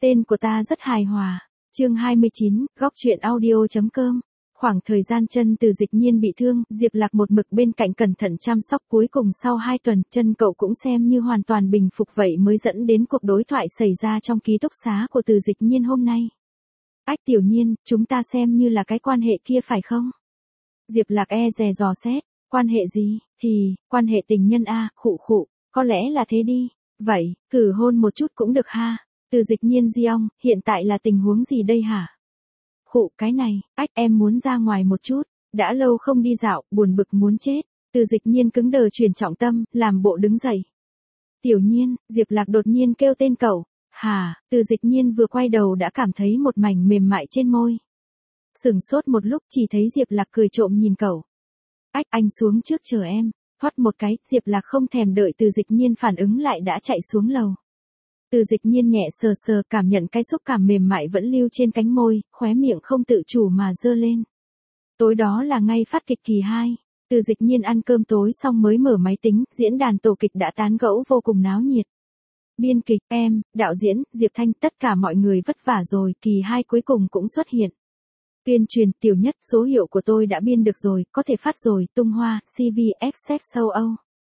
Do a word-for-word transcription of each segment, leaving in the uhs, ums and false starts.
Tên của ta rất hài hòa. Chương hai mươi chín, góc truyện audio.com. Khoảng thời gian chân Từ Dịch Nhiên bị thương, Diệp Lạc một mực bên cạnh cẩn thận chăm sóc, cuối cùng sau hai tuần, chân cậu cũng xem như hoàn toàn bình phục, vậy mới dẫn đến cuộc đối thoại xảy ra trong ký túc xá của Từ Dịch Nhiên hôm nay. Ách Tiểu Nhiên, chúng ta xem như là cái quan hệ kia phải không? Diệp Lạc e dè dò xét, quan hệ gì? Thì, quan hệ tình nhân a, khụ khụ, có lẽ là thế đi. Vậy, cử hôn một chút cũng được ha. Từ Dịch Nhiên Diong, hiện tại là tình huống gì đây hả? Khụ, cái này, ách em muốn ra ngoài một chút, đã lâu không đi dạo, buồn bực muốn chết. Từ Dịch Nhiên cứng đờ chuyển trọng tâm, làm bộ đứng dậy. Tiểu Nhiên, Diệp Lạc đột nhiên kêu tên cậu. Hà, Từ Dịch Nhiên vừa quay đầu đã cảm thấy một mảnh mềm mại trên môi. Sửng sốt một lúc, chỉ thấy Diệp Lạc cười trộm nhìn cậu. Ách, anh xuống trước chờ em. Thoát một cái, Diệp Lạc không thèm đợi Từ Dịch Nhiên phản ứng lại đã chạy xuống lầu. Từ Dịch Nhiên nhẹ sờ sờ, cảm nhận cái xúc cảm mềm mại vẫn lưu trên cánh môi, khóe miệng không tự chủ mà giơ lên. Tối đó là ngay phát kịch kỳ hai. Từ Dịch Nhiên ăn cơm tối xong mới mở máy tính, diễn đàn tổ kịch đã tán gẫu vô cùng náo nhiệt. Biên kịch, em, đạo diễn, Diệp Thanh, tất cả mọi người vất vả rồi, kỳ hai cuối cùng cũng xuất hiện. Tuyên truyền, Tiểu Nhất, số hiệu của tôi đã biên được rồi, có thể phát rồi, tung hoa, xê vê, Access châu Âu.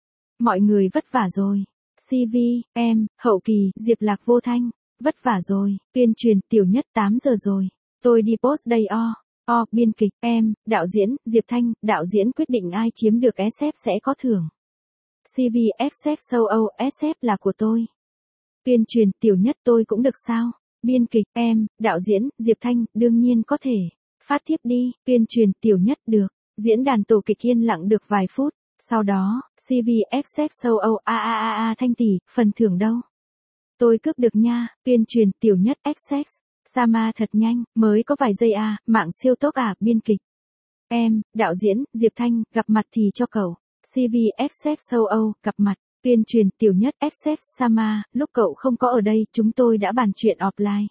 Mọi người vất vả rồi. xê vê, em, hậu kỳ, Diệp Lạc Vô Thanh, vất vả rồi, tuyên truyền, Tiểu Nhất, tám giờ rồi. Tôi đi post đây o. O, biên kịch, em, đạo diễn, Diệp Thanh, đạo diễn quyết định ai chiếm được ét ép sẽ có thưởng. xê vê, Access châu Âu, ét ép là của tôi. Tuyên truyền, Tiểu Nhất, tôi cũng được sao? Biên kịch, em, đạo diễn, Diệp Thanh, đương nhiên có thể. Phát tiếp đi, tuyên truyền, Tiểu Nhất, được. Diễn đàn tổ kịch yên lặng được vài phút. Sau đó, xê vê, Access châu Âu, a a a a Thanh tỷ, phần thưởng đâu? Tôi cướp được nha, tuyên truyền, Tiểu Nhất, Access. Sama thật nhanh, mới có vài giây à, mạng siêu tốc à, biên kịch. Em, đạo diễn, Diệp Thanh, gặp mặt thì cho cậu. xê vê, Access châu Âu, gặp mặt. Tuyên truyền, Tiểu Nhất, Access, Sama, lúc cậu không có ở đây, chúng tôi đã bàn chuyện offline.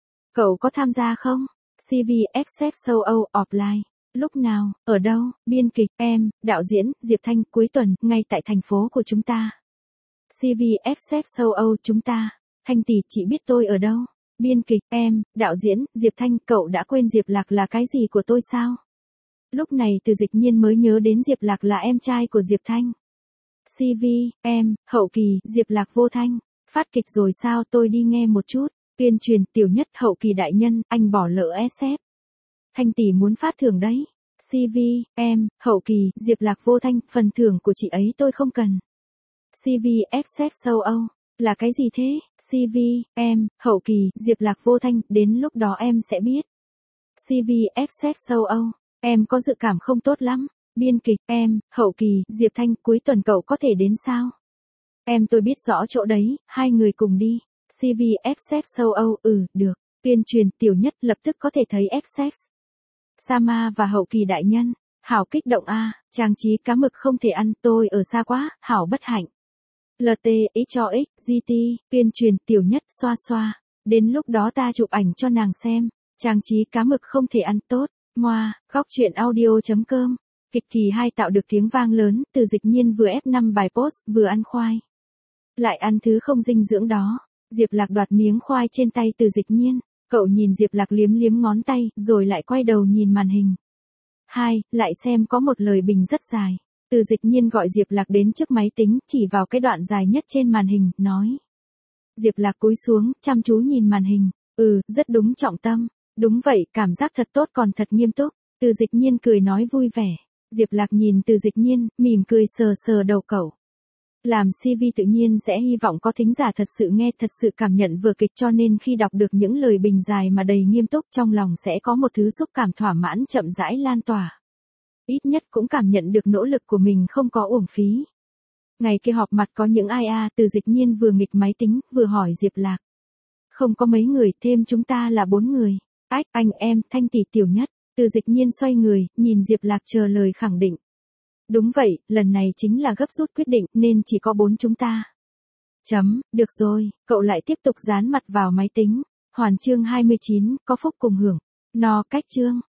Cậu có tham gia không? xê vê, Access châu Âu, offline. Lúc nào, ở đâu? Biên kịch, em, đạo diễn, Diệp Thanh, cuối tuần, ngay tại thành phố của chúng ta. xê vê, Access châu Âu, chúng ta. Thanh tỷ, chị biết tôi ở đâu? Biên kịch, em, đạo diễn, Diệp Thanh, cậu đã quên Diệp Lạc là cái gì của tôi sao? Lúc này Từ Dịch Nhiên mới nhớ đến Diệp Lạc là em trai của Diệp Thanh. xê vê, em, hậu kỳ, Diệp Lạc Vô Thanh. Phát kịch rồi sao, tôi đi nghe một chút. Tuyên truyền, Tiểu Nhất, hậu kỳ đại nhân, anh bỏ lỡ ét ép. Thanh tỷ muốn phát thưởng đấy. xê vê, em, hậu kỳ, Diệp Lạc Vô Thanh, phần thưởng của chị ấy tôi không cần. xê vê, Access châu Âu, là cái gì thế? xê vê, em, hậu kỳ, Diệp Lạc Vô Thanh, đến lúc đó em sẽ biết. xê vê, Access châu Âu, em có dự cảm không tốt lắm. Biên kịch, em, hậu kỳ, Diệp Thanh, cuối tuần cậu có thể đến sao? Em tôi biết rõ chỗ đấy, hai người cùng đi. xê vê, Access châu Âu, ừ, được. Tuyên truyền, Tiểu Nhất, lập tức có thể thấy Access. Sama và hậu kỳ đại nhân, hảo kích động a, trang trí cá mực không thể ăn, tôi ở xa quá, hảo bất hạnh. lờ tê, x cho x, giê tê, tuyên truyền, Tiểu Nhất, xoa xoa. Đến lúc đó ta chụp ảnh cho nàng xem. Trang trí cá mực không thể ăn, tốt. Moa, góc truyện audio.com. Kịch kỳ hai tạo được tiếng vang lớn, Từ Dịch Nhiên vừa ép năm bài post, vừa ăn khoai. Lại ăn thứ không dinh dưỡng đó. Diệp Lạc đoạt miếng khoai trên tay Từ Dịch Nhiên. Cậu nhìn Diệp Lạc liếm liếm ngón tay, rồi lại quay đầu nhìn màn hình. Hai, lại xem có một lời bình rất dài. Từ Dịch Nhiên gọi Diệp Lạc đến trước máy tính, chỉ vào cái đoạn dài nhất trên màn hình, nói. Diệp Lạc cúi xuống, chăm chú nhìn màn hình. Ừ, rất đúng trọng tâm. Đúng vậy, cảm giác thật tốt còn thật nghiêm túc. Từ Dịch Nhiên cười nói vui vẻ. Diệp Lạc nhìn Từ Dịch Nhiên, mỉm cười sờ sờ đầu cậu. Làm xê vê tự nhiên sẽ hy vọng có thính giả thật sự nghe, thật sự cảm nhận vừa kịch, cho nên khi đọc được những lời bình dài mà đầy nghiêm túc, trong lòng sẽ có một thứ xúc cảm thỏa mãn chậm rãi lan tỏa. Ít nhất cũng cảm nhận được nỗ lực của mình không có uổng phí. Ngày kia họp mặt có những ai a, Từ Dịch Nhiên vừa nghịch máy tính, vừa hỏi Diệp Lạc. Không có mấy người, thêm chúng ta là bốn người. Ách, anh em, Thanh tỷ, Tiểu Nhất. Từ Dịch Nhiên xoay người, nhìn Diệp Lạc chờ lời khẳng định. Đúng vậy, lần này chính là gấp rút quyết định, nên chỉ có bốn chúng ta. Chấm, được rồi, cậu lại tiếp tục dán mặt vào máy tính. Hoàn chương hai mươi chín, có phúc cùng hưởng. No, cách chương.